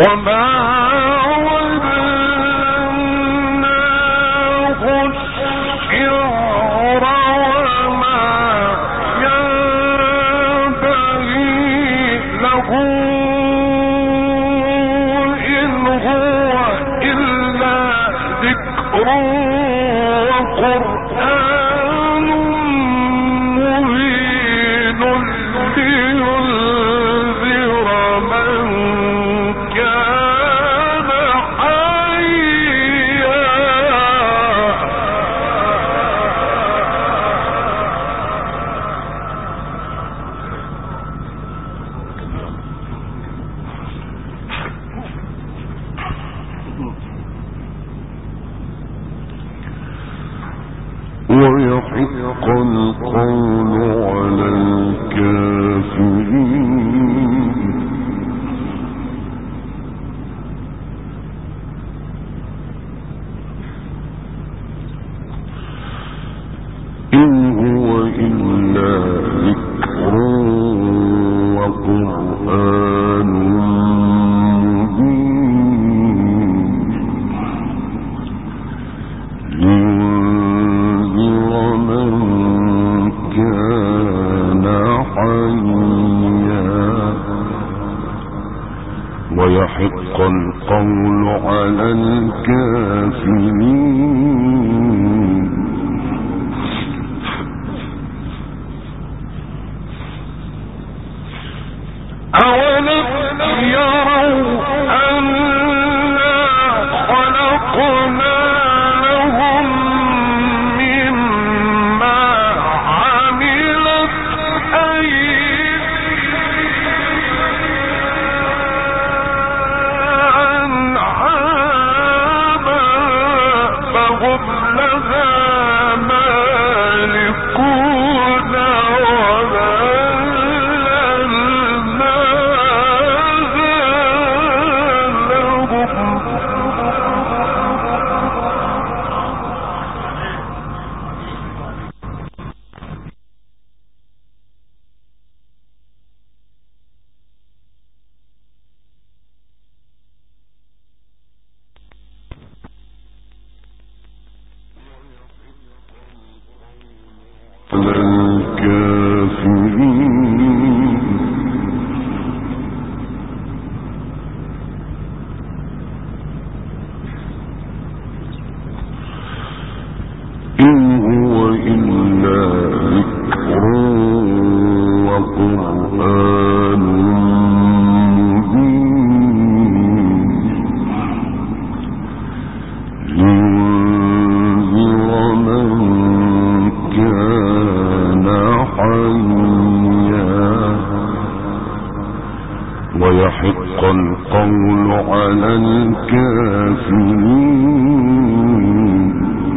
ويحق القول على الكافرين إن هو إلا ذكر وقرآن ويحق القول على الكافرين أولم يروا أنا خلقنا لهم مما عملت ويحق القول على الكافرين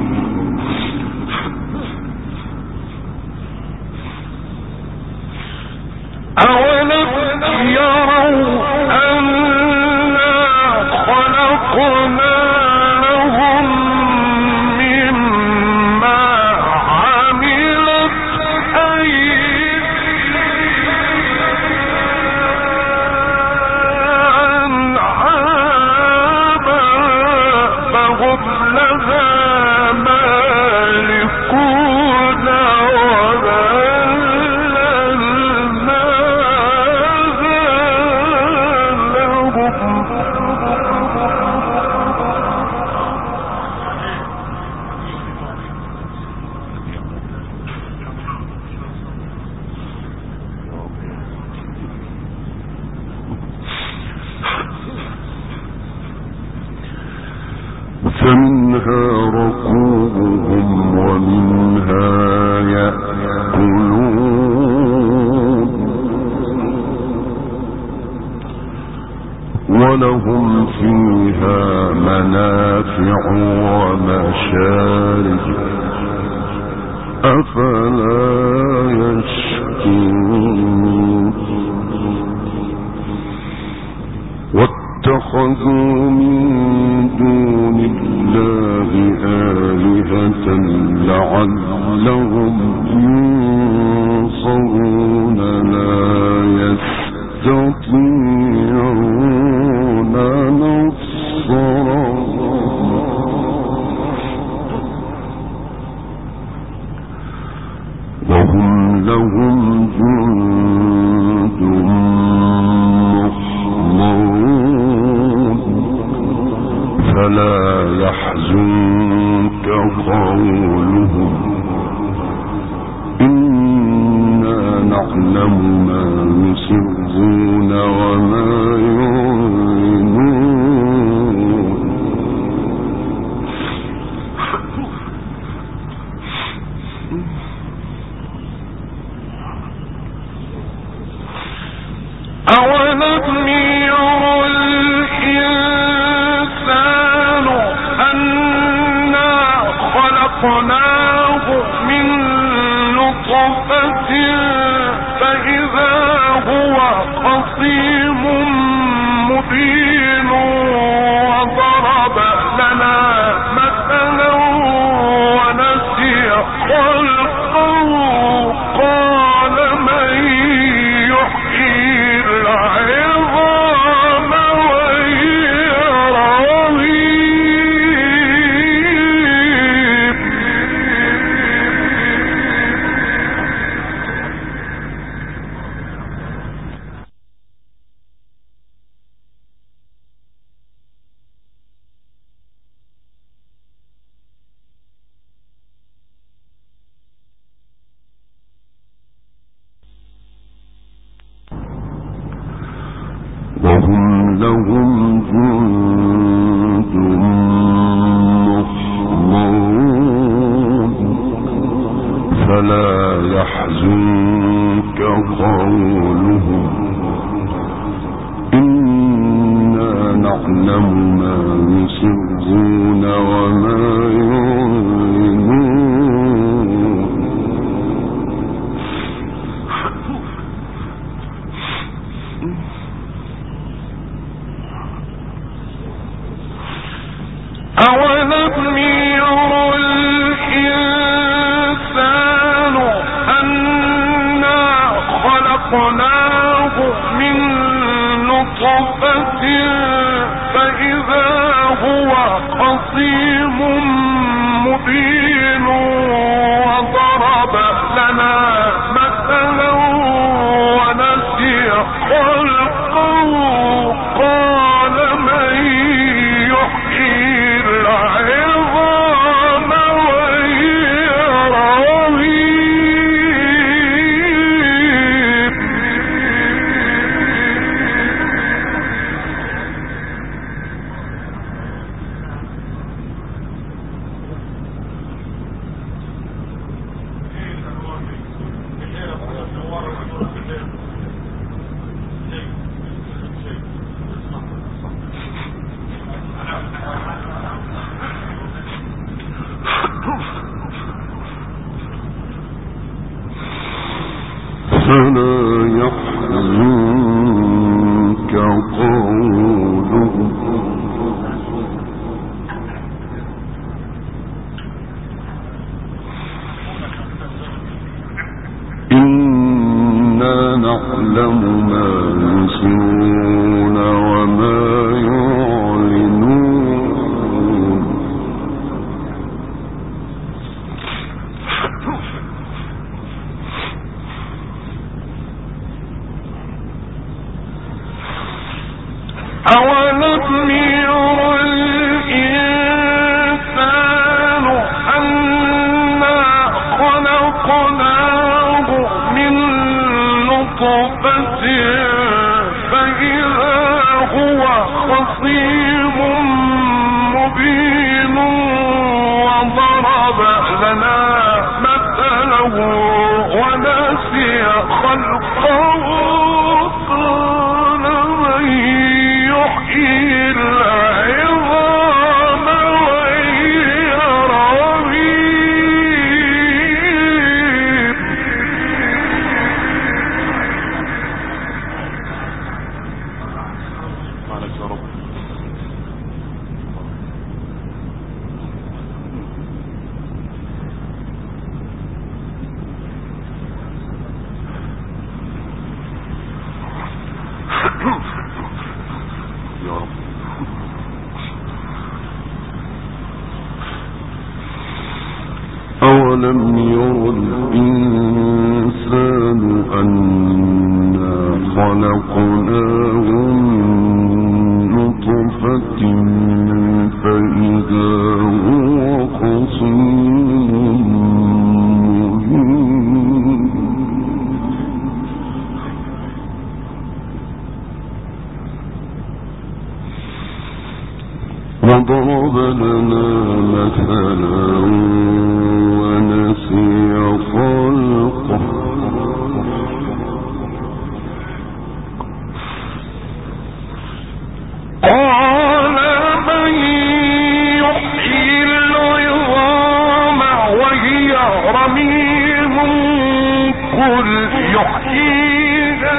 أولم يروا أنا خلقنا لهم مما عملت فمنها ركوبهم ومنها يأكلون ولهم فيها منافع ومشارب أفلا يشكرون واتخذوا من دون الله آلهة لعلهم ينصرون لا يستطيعون يحزنك قولهم إنا نعلم ما يسرون وما يعلنون أولم يرى الإنسان أنا خلقناه من نطفة فإذا هو خصيم مبين وضرب لنا مثلا ونسي خلقه قال من يحيي العظام وهي رميم وهم لهم جند محضرون فلا يحزنك قولهم إنا نعلم ما يسرون وما يعلنون أولم يرى الإنسان أنا خلقناه من نطفة فإذا هو خصيم مبين وضرب لنا مثلا ونسي خلقه قال من يحيي العظام وهي رميم فلا يحزنك قولهم إنا نعلم ما يسرون وما يعلنون أولم يرى الإنسان أنا خلقناه من نطفة فإذا هو خصيم مبين وضرب لنا مثلا ونسي خلقه قال من يحيي العظام وهي رميم معلش يا رب أولم يرى الإنسان أنا خلقناه من نطفة فإذا هو وضرب لنا مثلا ونسي خلقه قال من يحيي العظام وهي رميم قل يحييها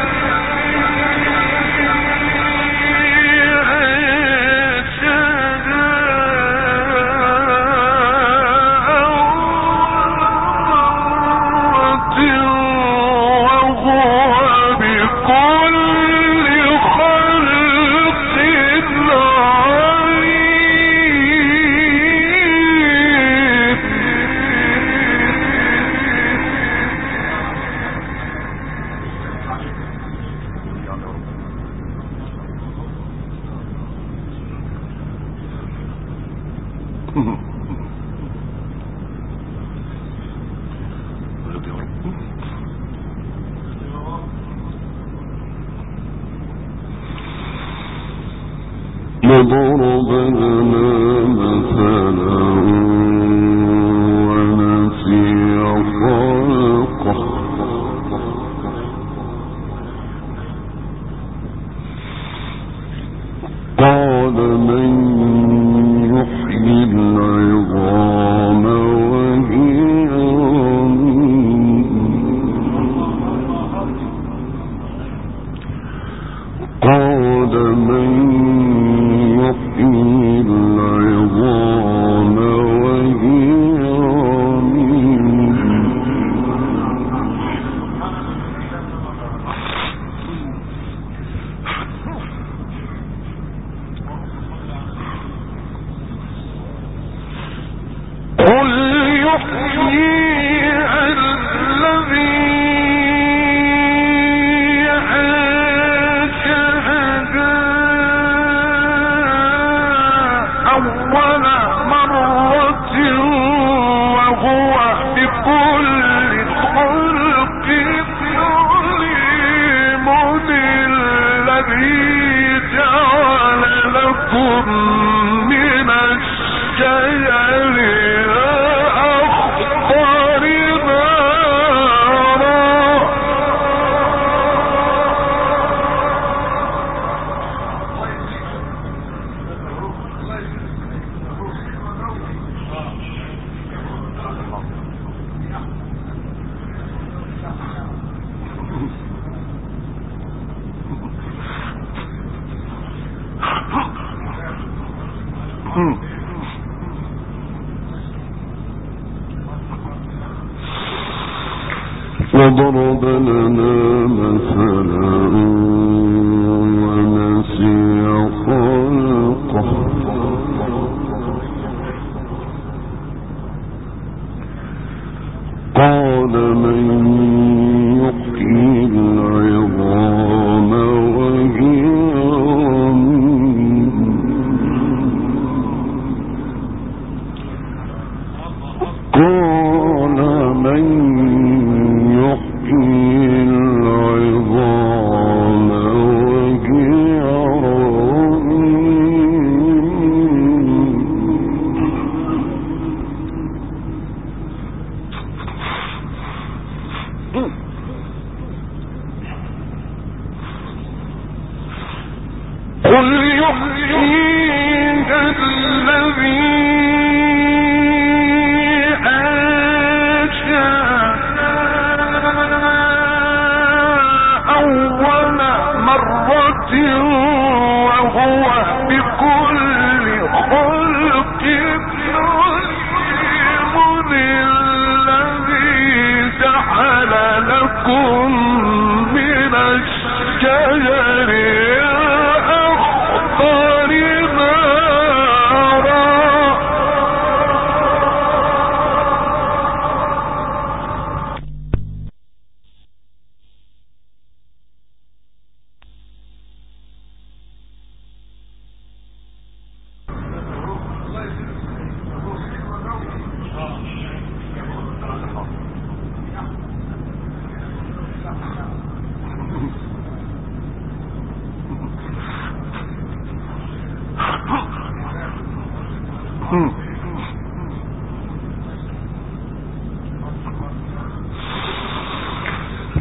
وضرب لنا مثلا ونسي خلقه قال من يحيي العظام وهي رميم قال من يحيي العظام وهي رميم قل يحييها الذي أول مرة وهو بكل خلق عليم الذي جعل لكم من الشجر الأخضر نارا وضرب لنا مثلا ونسي خلقه قال من يحيي العظام وهي رميم قال من يحيي العظام وهي رميم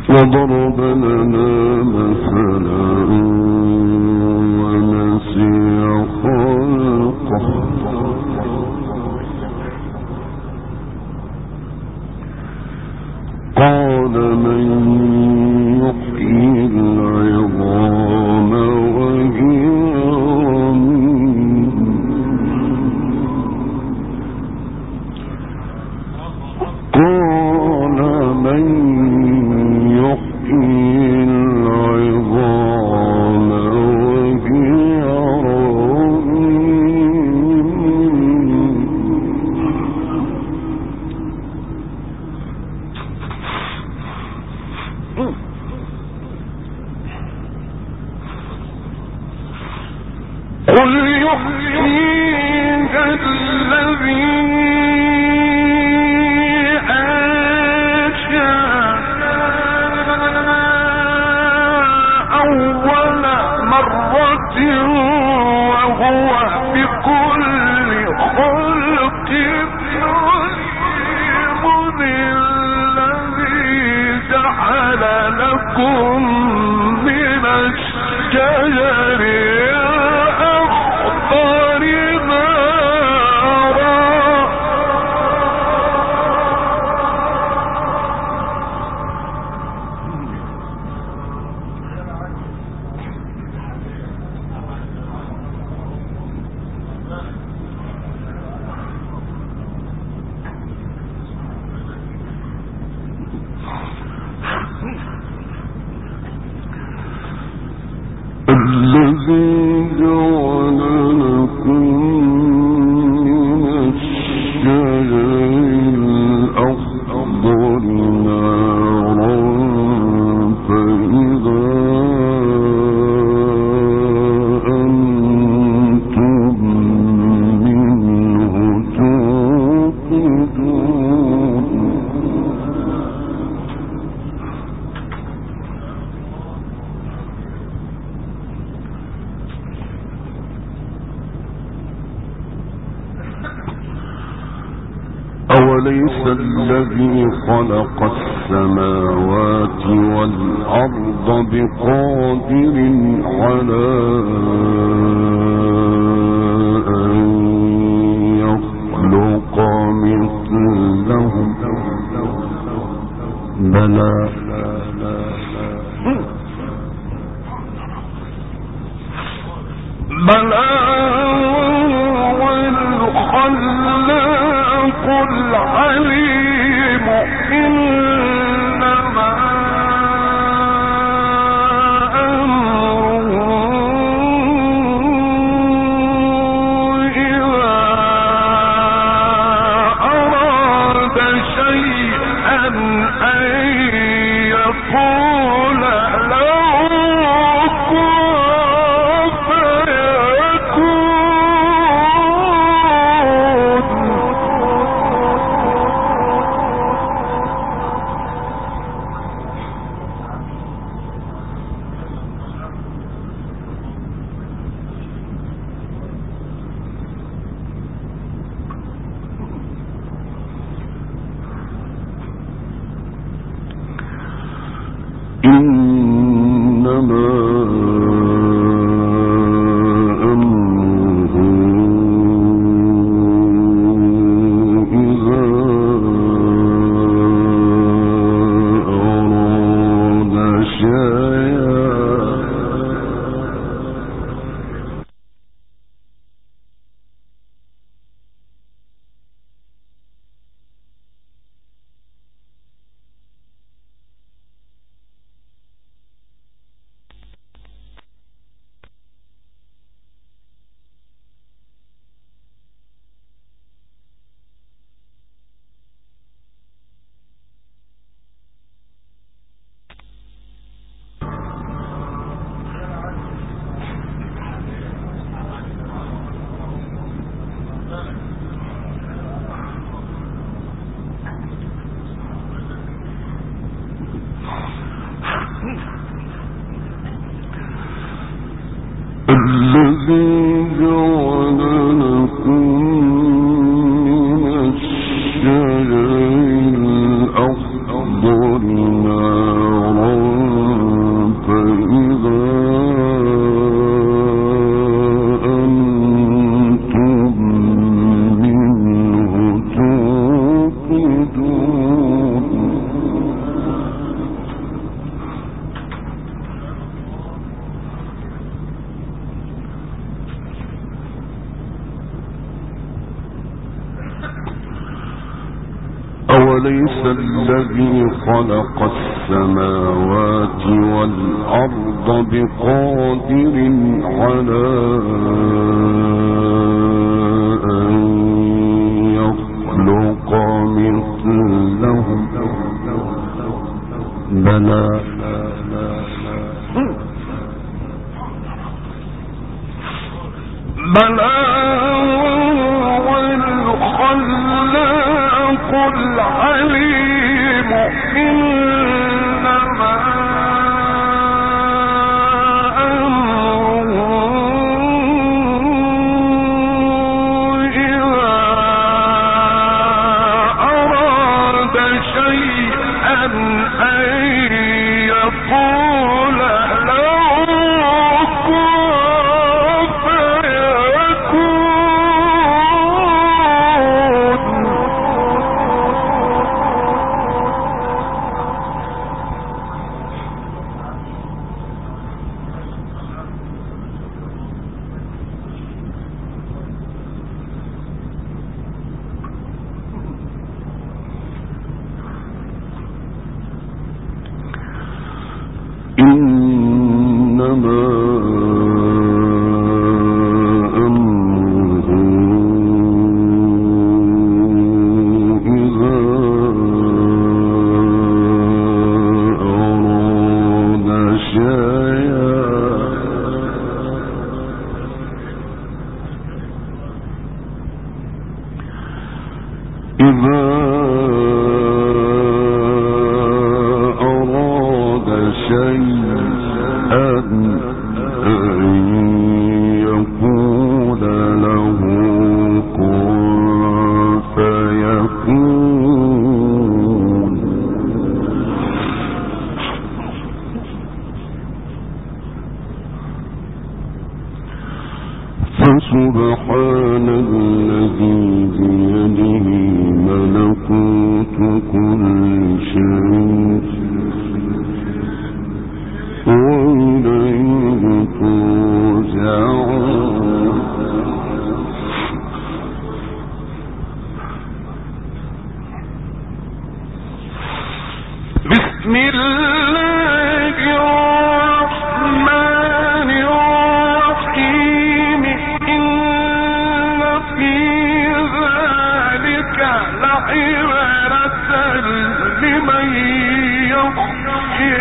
وضرب لنا مثلا ونسي خلقه قال من يحيي العظام وهي رميم قال من يحيي العظام وهي قل يحييها الذي أنشأها أول مرة وهو بكل خلق عليم الذي جعل لكم من الشجر الذي جعل لكم من الشجر الأخضر نارا فإذا أنتم منه توقدون أوليس الذي خلق السماوات والأرض بقادر على أن يخلق مثلهم بلى والخلاق العليم إنما أمره إذا أراد شيئا أن يقول له إنما أمره إذا أراد شيئا أوليس الذي خلق السماوات والأرض بقادر على أن يخلق مثلهم بلى هو الخلاق العليم إنما أمره إذا أراد شيئا أن يقول فسبحان الذي بيده ملكوت كل شيء وإليه ترجعون بسم الله الرحمن الرحيم إن في ذلك لعبرة لمن يخشى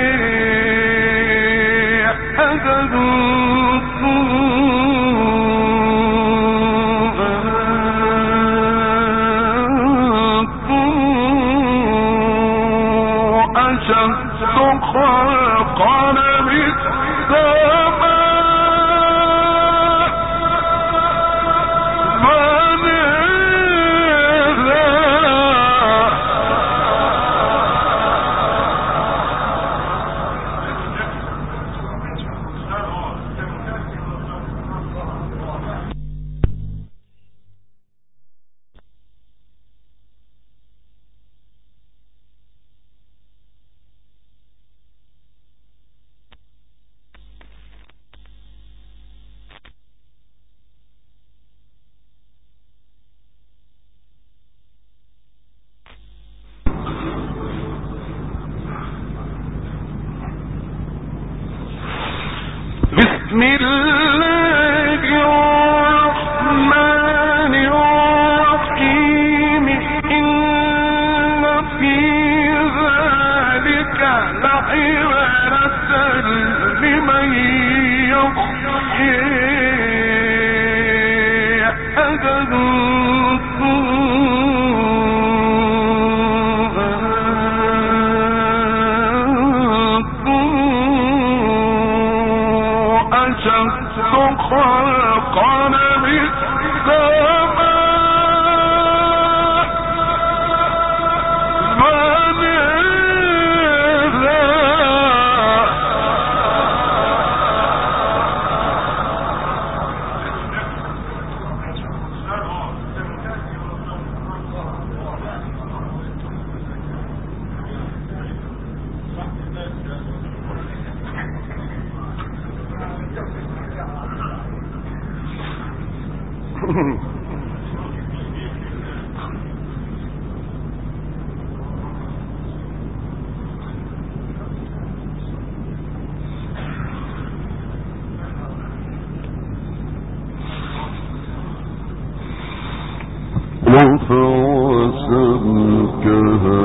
بسم الله الرحمن الرحيم إن في ذلك لعبرة لمن يخشى فوسمكها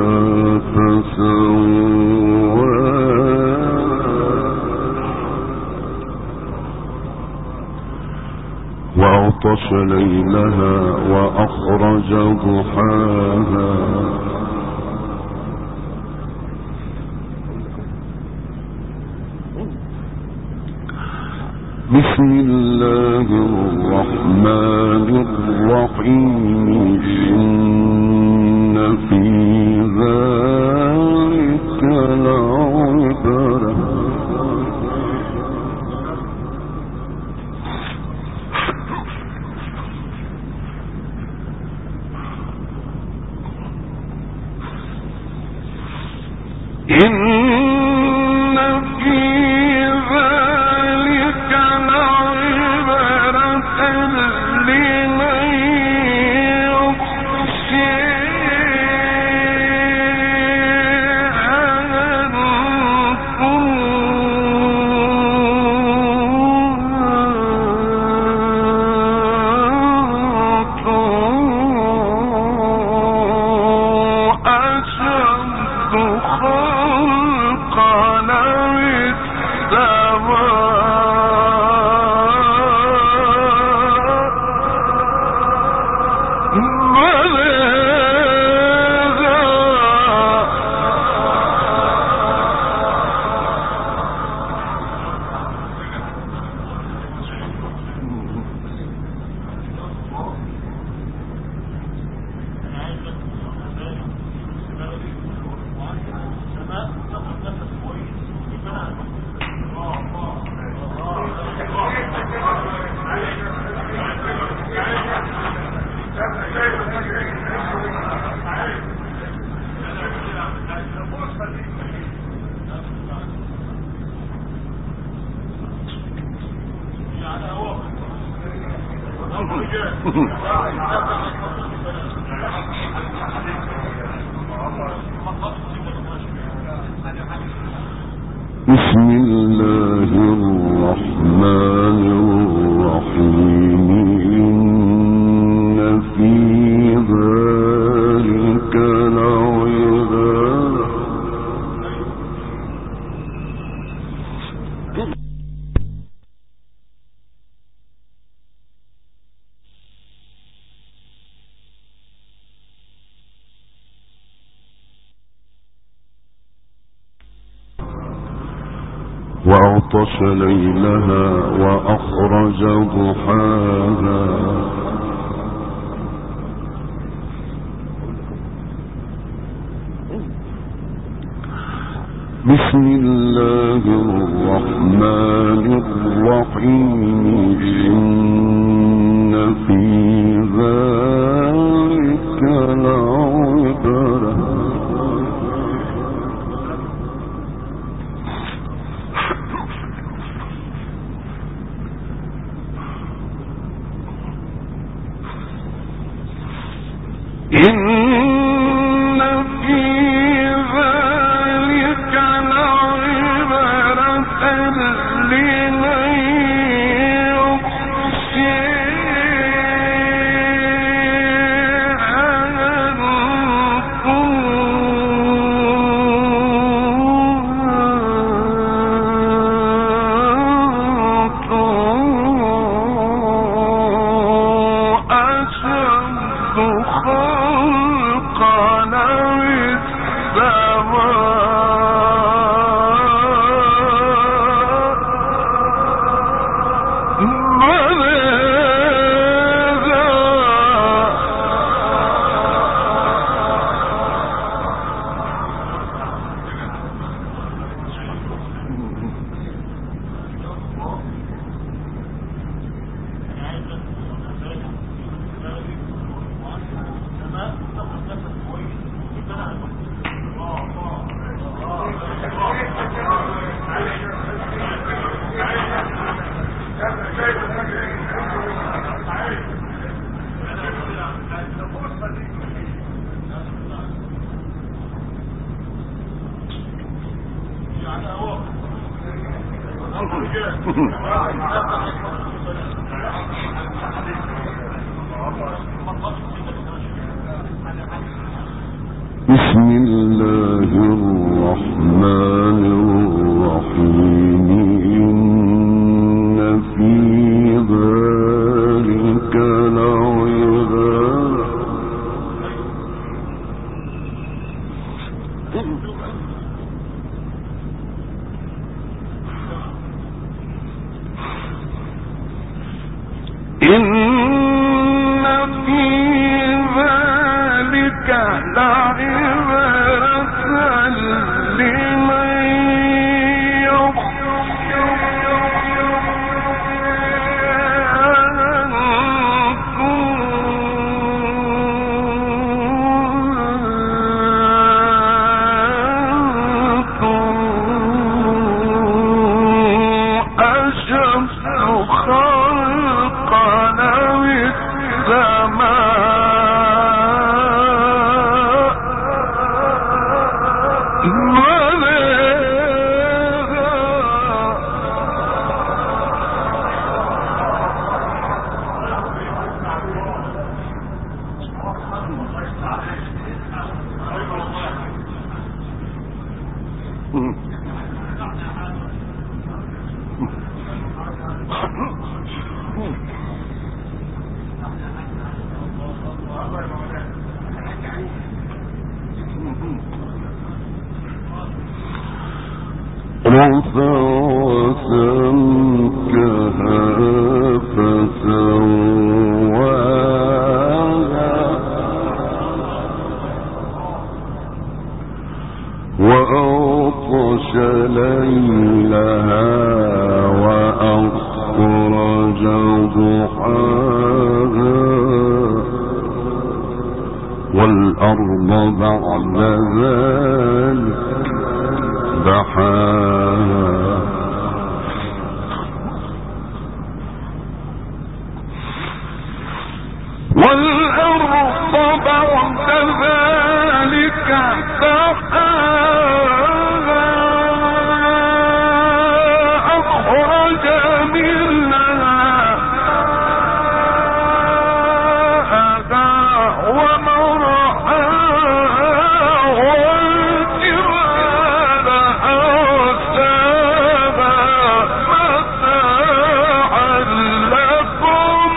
وأغطش ليلها وأخرج ضحاها بسم الله الرحمن الرحيم إن في ذلك لعبرة بسم الله الرحمن الرحيم إن في ذلك لعبرة وأغطش ليلها وأخرج ضحاها بسم الله الرحمن الرحيم إن في ذلك لعبرة إن في ذلك لعبرة لمن يخشى الله الرحمن الرحيم إن في ذلك لعبرة إن في ذلك لعبرة لمن وسمكها فسواها وأغطش ليلها وأخرج ضحاها والأرض بعد ذلك دحاها والأرض بعد ذلك دحاها أخرج منها ماءها ومرعاها والجبال أرساها متاعا لكم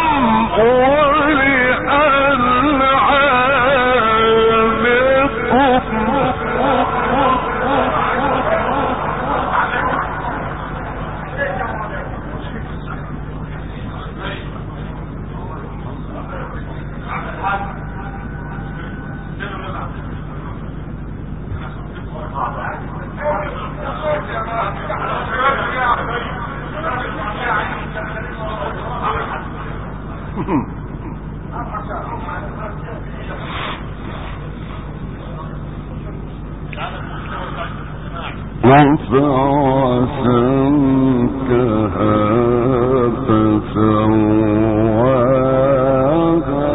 رفع سمكها فسواها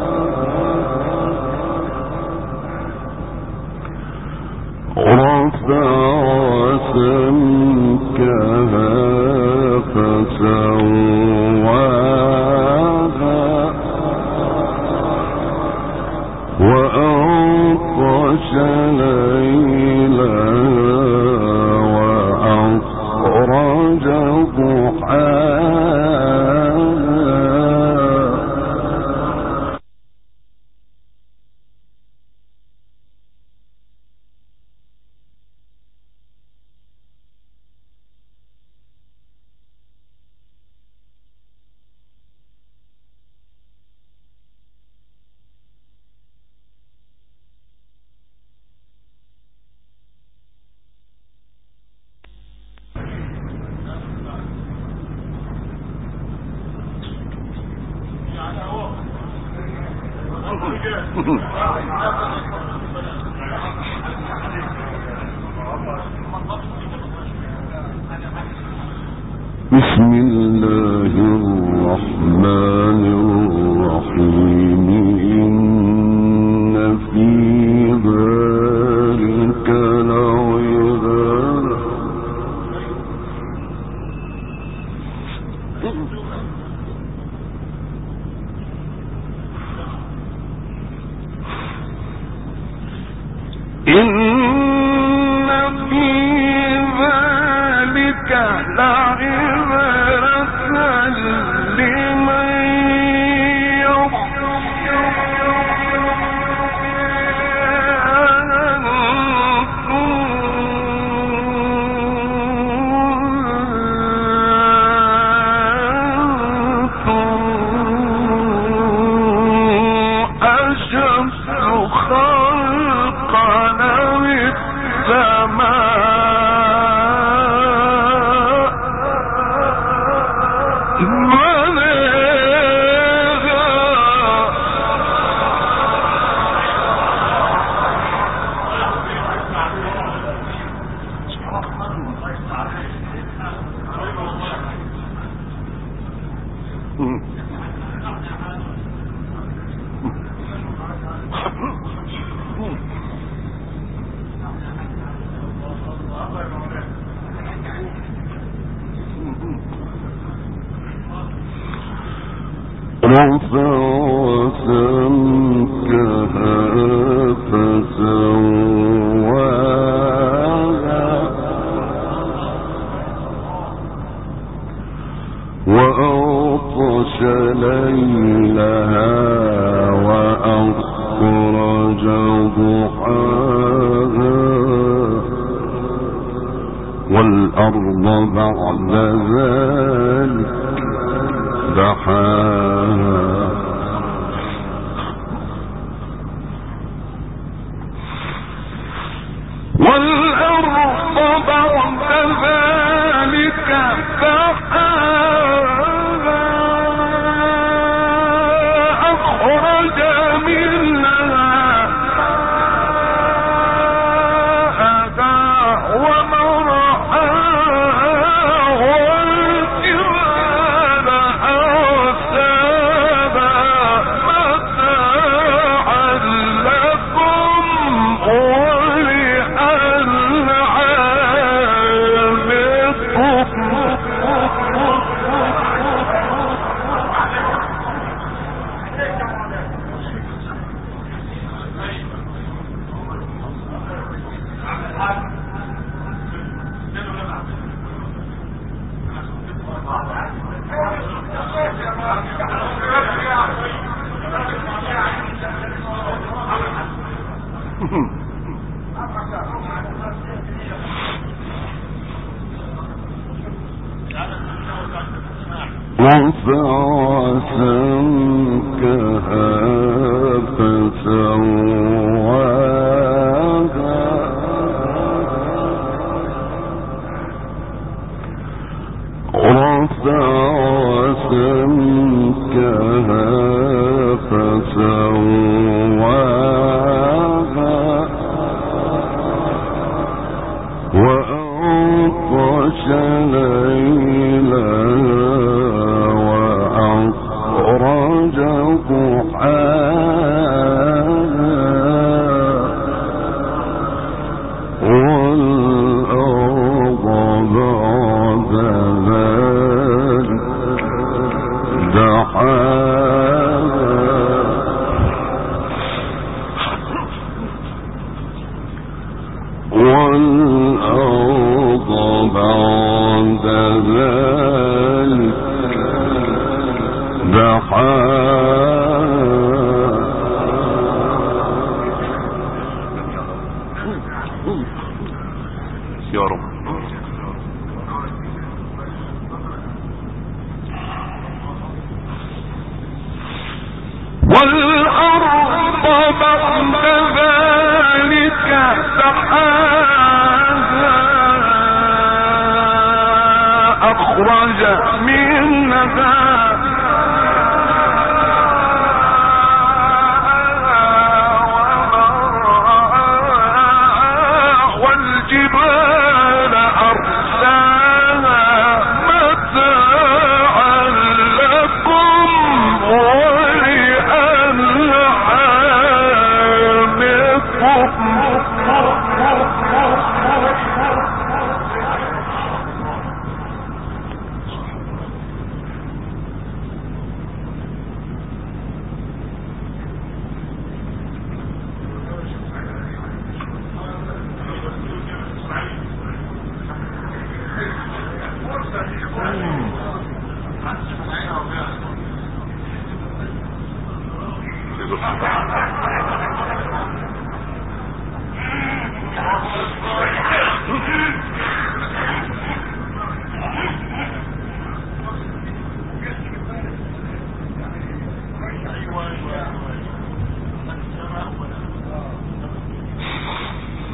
رفع سمكها فسواها وأغطش ليلها وأخرج ضحاها بسم الله الرحمن الرحيم إن في ذلك لعبرة إن في ذلك لعبرة لمن وأغطش ليلها وأخرج ضحاها والأرض بعد ذلك دحاها والأرض بعد ذلك دحاها أخرج منها ماءها ومرعاها والجبال أرساها متاعا لكم رفع سمكها فسواها رفع سمكها فسواها وأغطش ليلها وأخرج ضحاها والأرض بعد ذلك دحاها والأرض بعد ذلك يا رب والأرض بعد ذلك دحاها أخرج منها والجبال أرساها متاعا لكم ولأنعامكم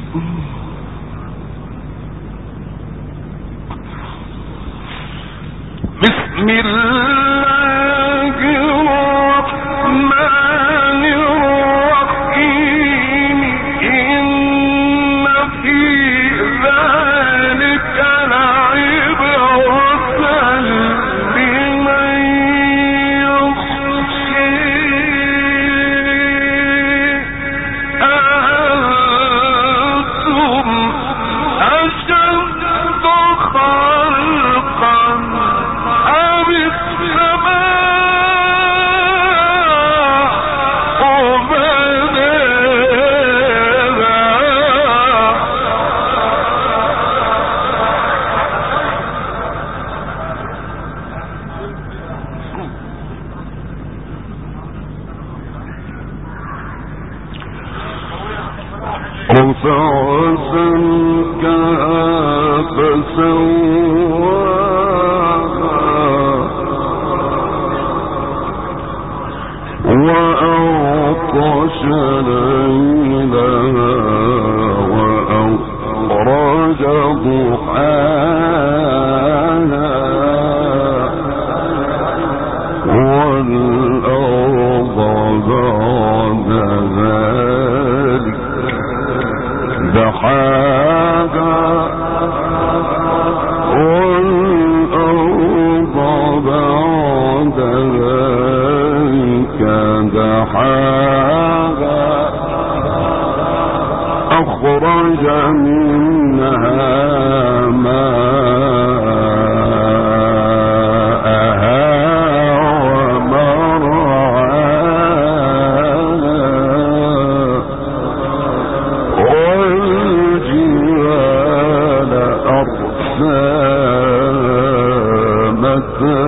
بسم الله الرحمن الرحيم إن في ذلك لعبرة لمن يخشى أنتم أشد خلقا أم السماء رفع سمكها فسواها وأغطش ليلها وأخرج ضحاها والأرض بعد ذلك دحاها والأرض بعد ذلك دحاها أخرج منها ماءها والجبال أرسامها